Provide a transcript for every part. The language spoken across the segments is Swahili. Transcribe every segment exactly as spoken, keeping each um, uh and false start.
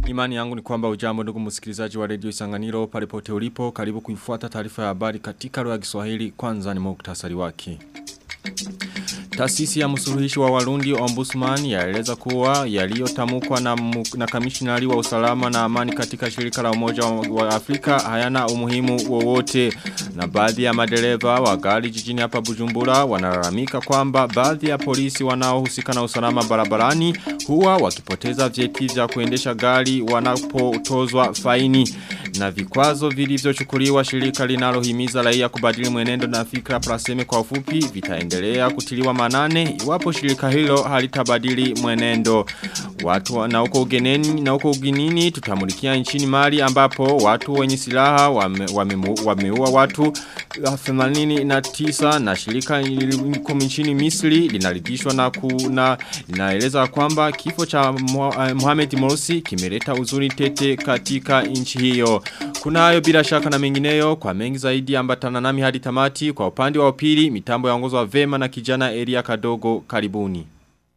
Imani yangu ni kwamba ujambo ndugu msikilizaji wa Radio Isanganiro pale pote ulipo, karibu kuifuata taarifa ya habari katika lugha ya Kiswahili. Kwanza ni muhtasari wake. Taasisi ya msuluhishi wa Warundi Ombudsman yaeleza kuwa yaliyotamkwa na, na kamishinari wa usalama na amani katika shirika la Umoja wa Afrika hayana umuhimu wowote. Na baadhi ya madereva wa gari jijini hapa Bujumbura wanalalamika kwamba baadhi ya polisi wanaohusika na usalama barabarani huwa wakipoteza vyeti vya kuendesha gari wanapotozwa faini. Na vikwazo vilivyochukuliwa shirika linalohimiza raia kubadili mwenendo na fikra Praseme kwa ufupi vitaendelea kutiliwa manane iwapo shirika hilo halitabadili mwenendo. Watu na uko ugeneni na uko uginini tutamulikia nchini Mali ambapo watu wenye silaha wameua wame, wame watu themanini na tisa na shirika nchini Misri linaridhishwa na kuna linaeleza kwamba kifo cha Mohamed Morsi kimeleta uzuri tete katika nchi hiyo. Kuna hayo bila shaka na mengineyo, kwa mengi zaidi ambatana nami hadi tamati. Kwa upande wa pili mitambo yaongozwa vema na kijana Elia Kadogo. Karibuni.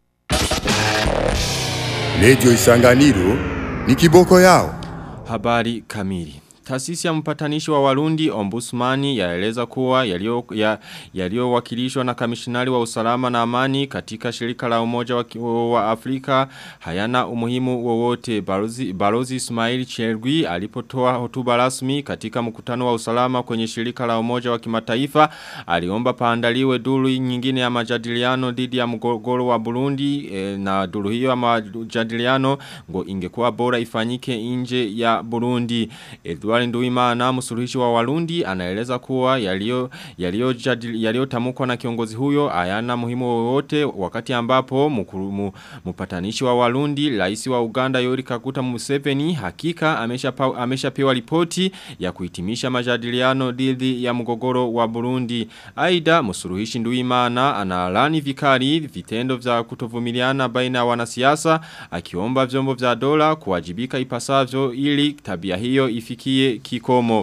Radio Isanganiro ni kiboko yao. Habari kamili. Taasisi ya mpatanishi wa Warundi Ombudsman yaeleza kuwa yalio ya, yaliyowakilishwa na kamishinari wa usalama na amani katika shirika la Umoja wa, wa Afrika hayana umuhimu wowote. Balozi, Balozi Ismail Chergui alipotoa hotuba rasmi katika mkutano wa usalama kwenye shirika la Umoja wa Kimataifa aliomba paandaliwe duru nyingine ya majadiliano dhidi ya mgogoro wa Burundi e, na duru hiyo ya majadiliano ngo ingekuwa bora ifanyike nje ya Burundi. Edward Nduwimana msuluhishi wa Warundi anaeleza kuwa yalio yalio yaliyotamkwa na kiongozi huyo hayana muhimu wowote wakati ambapo mkurumu, mpatanishi wa Warundi rais wa Uganda Yoweri Kaguta Museveni hakika ameshapewa amesha ripoti ya kuhitimisha majadiliano dhidi ya mgogoro wa Burundi. Aidha msuluhishi Nduwimana analani vikali vitendo vya kutovumiliana baina ya wanasiasa akiomba vyombo vya dola kuwajibika ipasavyo ili tabia hiyo ifikie kikomo.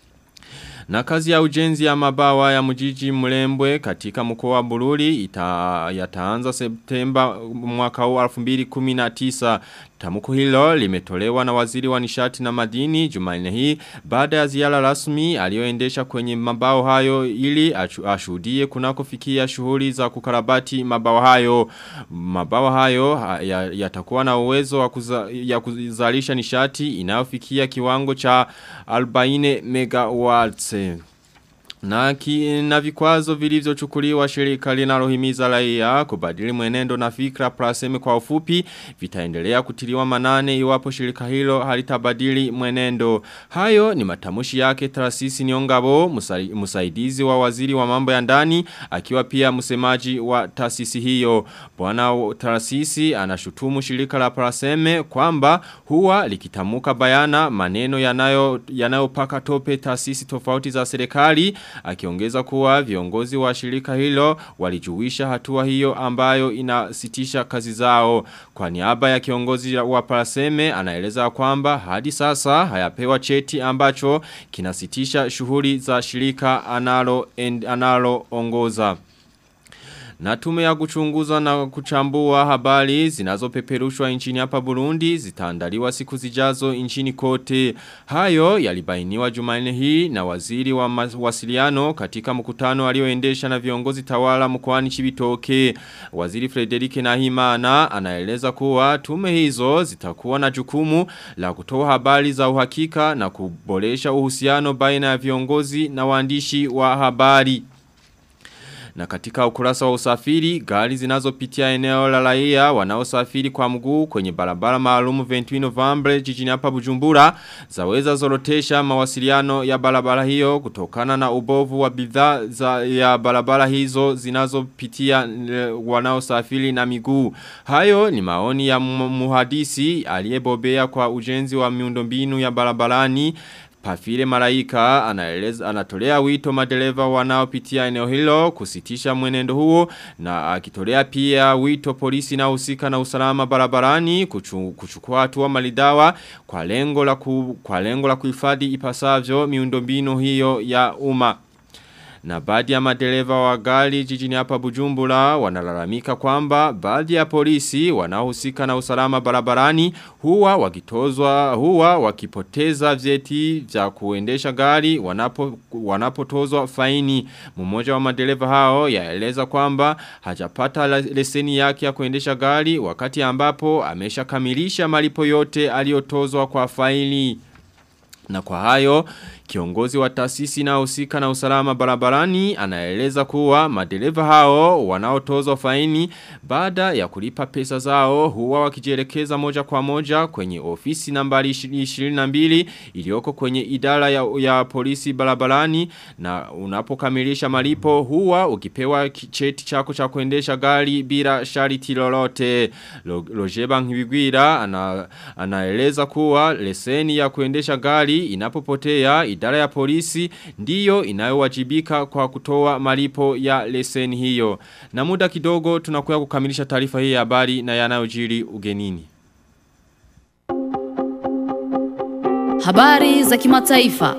Na kazi ya ujenzi ya mabawa ya mjiji Mlembwe katika mkoa wa Bururi ita, yataanza Septemba mwaka huu elfu mbili kumi na tisa. Tamko hilo limetolewa na waziri wa nishati na madini Jumanne hii baada ya ziara rasmi aliyoendesha kwenye mabao hayo ili ashuhudie kunakofikia shughuli za kukarabati mabao hayo. Mabao hayo yatakuwa ya na uwezo wa kuza, ya kuzalisha nishati inayofikia kiwango cha arobaini megawatts. Na, ki, na vikwazo vilivyochukuliwa shirika linalohimiza raia kubadili mwenendo na fikra Praseme kwa ufupi vitaendelea kutiliwa manane iwapo shirika hilo halitabadili mwenendo. Hayo ni matamushi yake Tarasisi Niongabo, msaidizi wa waziri wa mambo ya ndani akiwa pia msemaji wa taasisi hiyo. Bwana Tarasisi anashutumu shirika la Praseme kwamba huwa likitamuka bayana maneno yanayo yanayopaka tope taasisi tofauti za serikali. Akiongeza kuwa viongozi wa shirika hilo walijuwisha hatua hiyo ambayo inasitisha kazi zao. Kwa niaba ya kiongozi wa Praseme anaeleza kwamba hadi sasa hayapewa cheti ambacho kinasitisha shughuli za shirika analo, analo ongoza. Na tume ya kuchunguza na kuchambua habari zinazopeperushwa nchini hapa Burundi zitaandaliwa siku zijazo nchini kote. Hayo yalibainiwa Jumanne hii na waziri wa mawasiliano katika mkutano alioendesha na viongozi tawala mkoani Cibitoke. Waziri Frederike Nahimana anaeleza kuwa tume hizo zitakuwa na jukumu la kutoa habari za uhakika na kuboresha uhusiano baina ya viongozi na waandishi wa habari. Na katika ukurasa wa usafiri, gari zinazopitia eneo la raia wanaosafiri kwa mguu kwenye barabara maalumu ishirini na mbili Novemba jijini hapa Bujumbura zaweza zorotesha mawasiliano ya barabara hiyo kutokana na ubovu wa bidhaa za ya barabara hizo zinazopitia wanaosafiri na miguu. Hayo ni maoni ya muhadisi aliyebobea kwa ujenzi wa miundombinu ya barabarani Pafile Malaika anaeleza anatolea wito madereva wanaopitia eneo hilo kusitisha mwenendo huo na akitolea pia wito polisi na husika na usalama barabarani kuchu, kuchukua hatua malidawa kwa lengo la ku, kwa lengo la kuhifadhi ipasavyo miundombinu hiyo ya umma. Na baadhi ya madereva wa gari jijini hapa Bujumbura wanalalamika kwamba baadhi ya polisi wanaohusika na usalama barabarani huwa wakitozwa huwa wakipoteza vyeti vya kuendesha gari wanapo wanapotozwa faini. Mmoja wa madereva hao yaeleza kwamba hajapata leseni yake ya kuendesha gari wakati ambapo ameshakamilisha malipo yote aliyotozwa kwa faini. Na kwa hayo, kiongozi wa taasisi na husika na usalama barabarani anaeleza kuwa madereva hao wanaotozwa faini baada ya kulipa pesa zao huwa wakijielekeza moja kwa moja kwenye ofisi nambari ishirini na mbili iliyoko kwenye idara ya, ya polisi barabarani, na unapokamilisha malipo huwa ukipewa cheti chako cha kuendesha gari bila sharti lolote. Lojeba Nkibigwira ana, anaeleza kuwa leseni ya kuendesha gari inapopotea idara ya polisi ndiyo inayowajibika kwa kutoa malipo ya leseni hiyo. Na muda kidogo tunakuya kukamilisha taarifa hii ya habari na yanayojiri ugenini. Habari za kimataifa.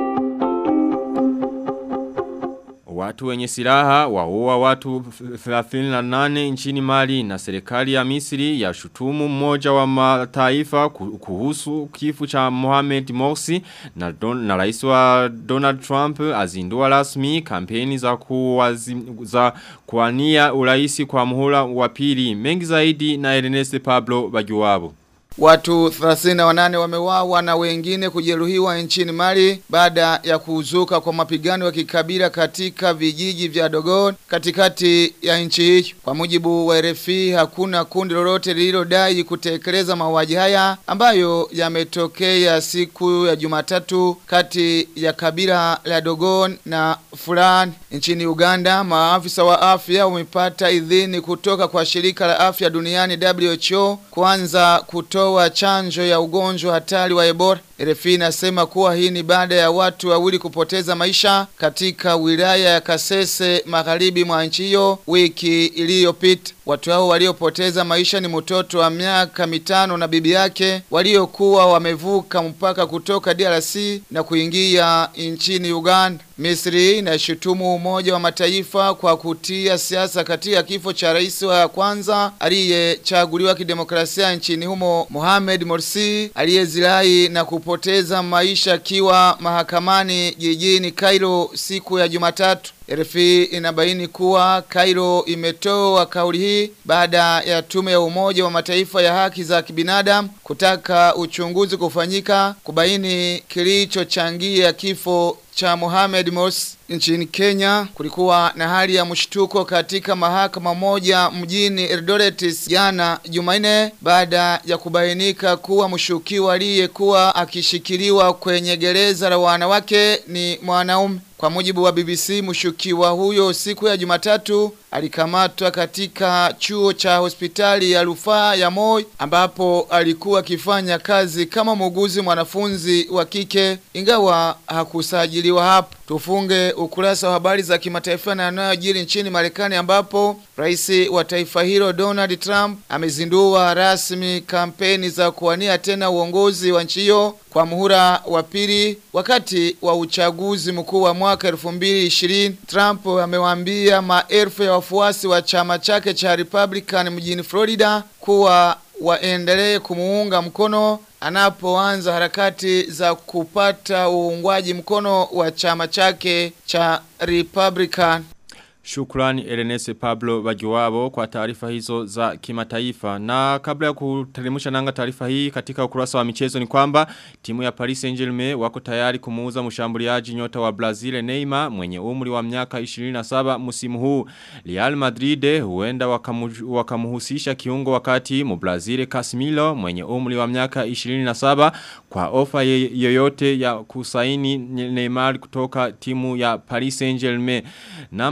Watu wenye silaha waua watu thelathini na nane nchini Mali, na serikali ya Misri ya shutumu mmoja wa mataifa kuhusu kifo cha Mohamed Morsi, na, don, na rais wa Donald Trump azindua rasmi kampeni za kuwazi, za kuania uraisi kwa muhula wa pili. Mengi zaidi na Ernest Pablo Bajuwabo. Watu thelathini na wanane wameuawa na wengine kujeruhiwa nchini Mali baada ya kuzuka kwa mapigano ya kikabila katika vijiji vya Dogon katikati ya nchi hiyo. Kwa mujibu wa R F I, hakuna kundi lolote lililodai kutekeleza mauaji haya ambayo yametokea siku ya Jumatatu kati ya kabila la Dogon na Fulani. Nchini Uganda, maafisa wa afya wamepata idhini kutoka kwa shirika la afya duniani W H O kuanza kutoa wa chanjo ya ugonjwa hatari wa Ebola. R F I inasema kuwa hii ni baada ya watu wawili kupoteza maisha katika wilaya ya Kasese magharibi mwa nchi hiyo wiki iliyopita. Watu hao waliopoteza maisha ni mtoto wa miaka mitano na bibi yake waliokuwa wamevuka mpaka kutoka D R C na kuingia nchini Uganda. Misri inashutumu Umoja wa Mataifa kwa kutia siasa katika kifo cha rais wa kwanza aliyechaguliwa kidemokrasia nchini humo Mohamed Morsi, aliyezirai na kupoteza maisha akiwa mahakamani jijini Cairo siku ya Jumatatu. R F I inabaini kuwa Cairo imetoa kauli hii baada ya tume ya Umoja wa Mataifa ya haki za kibinadamu kutaka uchunguzi kufanyika kubaini kilichochangia kifo cha Mohamed Morsi. Nchini Kenya kulikuwa na hali ya mshtuko katika mahakama moja mjini Eldoret jana Jumanne baada ya kubainika kuwa mshukiwa aliyekuwa akishikiliwa kwenye gereza la wanawake ni mwanaume. Kwa mujibu wa B B C, mshukiwa huyo siku ya Jumatatu alikamatwa katika chuo cha hospitali ya rufaa ya Moi ambapo alikuwa akifanya kazi kama muuguzi mwanafunzi wa kike, ingawa hakusajiliwa hapo. Tufunge ukurasa wa habari za kimataifa na yanayojiri nchini Marekani ambapo rais wa taifa hilo Donald Trump amezindua rasmi kampeni za kuwania tena uongozi wa nchi hiyo kwa muhula wa pili wakati wa uchaguzi mkuu wa mwaka elfu mbili ishirini. Trump amewaambia maelfu ya wafuasi wa chama chake cha Republican mjini Florida kuwa waendelee kumuunga mkono anapoanza harakati za kupata uungwaji mkono wa chama chake cha Republican. Shukrani Ernest Pablo Bajuwabo kwa taarifa hizo za kimataifa. Na kabla ya kutelemusha nanga taarifa hii katika ukurasa wa michezo ni kwamba timu ya Paris Saint-Germain wako tayari kumuuza mshambuliaji nyota wa Brazil Neymar mwenye umri wa miaka ishirini na saba msimu huu. Real Madrid huenda wakamuhusisha kiungo wakati Mbrazil Casemiro mwenye umri wa miaka ishirini na saba kwa ofa yoyote ya kusaini Neymar kutoka timu ya Paris Saint-Germain. Na Manchester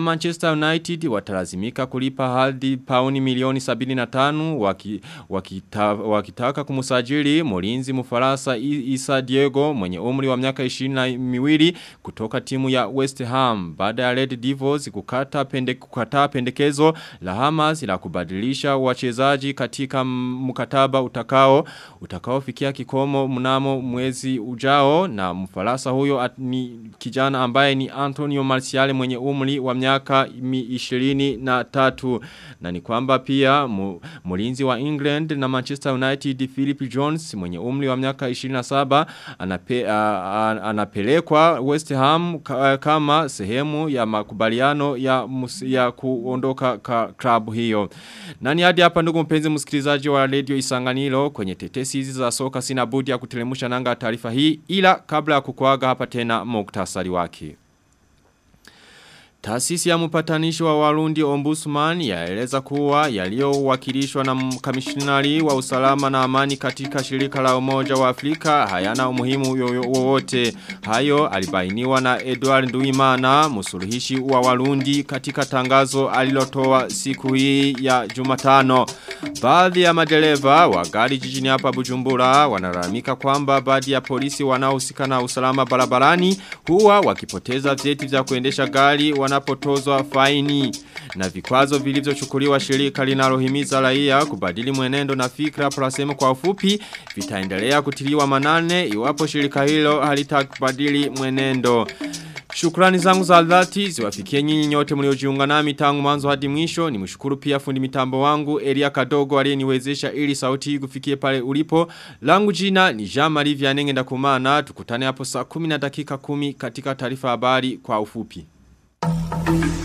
Manchester United watalazimika kulipa hadi pauni milioni sabini na tano waki, wakita, wakitaka kumusajili mlinzi Mfaransa Issa Diego mwenye umri wa miaka ishirini na miwili kutoka timu ya West Ham baada ya Red Devils kukata pende, kukataa pendekezo la Hamas la kubadilisha wachezaji katika mkataba utakao utakao fikia kikomo mnamo mwezi ujao, na Mfaransa huyo at, ni kijana ambaye ni Antonio Martial mwenye umri wa miaka ishirini na tatu, na ni kwamba pia mlinzi wa England na Manchester United Philip Jones mwenye umri wa miaka ishirini na saba anape, uh, anapelekwa West Ham kama sehemu ya makubaliano ya, ya kuondoka ka klabu hiyo. Nani hadi hapa ndugu mpenzi msikilizaji wa Radio Isanganiro, kwenye tetesi hizi za soka sina budi ya kutelemusha nanga taarifa hii, ila kabla ya kukuaga hapa tena muktasari wake. Taasisi ya mpatanishi wa Warundi Ombudsman yaeleza kuwa yaliyowakilishwa na mkamishinari wa usalama na amani katika shirika la Umoja wa Afrika hayana umuhimu wowote. Hayo alibainiwa na Edward Nduwimana, msuluhishi wa Warundi, katika tangazo alilotoa siku hii ya Jumatano. Baadhi ya madereva wa gari jijini hapa Bujumbura wanalalamika kwamba baadhi ya polisi wanaohusika na usalama barabarani huwa wakipoteza vyeti vya kuendesha gari wanapotozwa faini, na vikwazo vilivyochukuliwa shirika linalohimiza raia kubadili mwenendo na fikra prasemo kwa ufupi vitaendelea kutiliwa manane iwapo shirika hilo halitabadili mwenendo. Shukrani zangu za dhati ziwafikie nyinyi nyote mliojiunga nami tangu mwanzo hadi mwisho. Nimshukuru pia fundi mitambo wangu Elia Kadogo aliyeniwezesha ili sauti hii kufikie pale ulipo. Langu jina ni Jean-Marie Vianney Ndakumana. Tukutane hapo saa kumi na dakika kumi katika taarifa habari kwa ufupi. Thank you.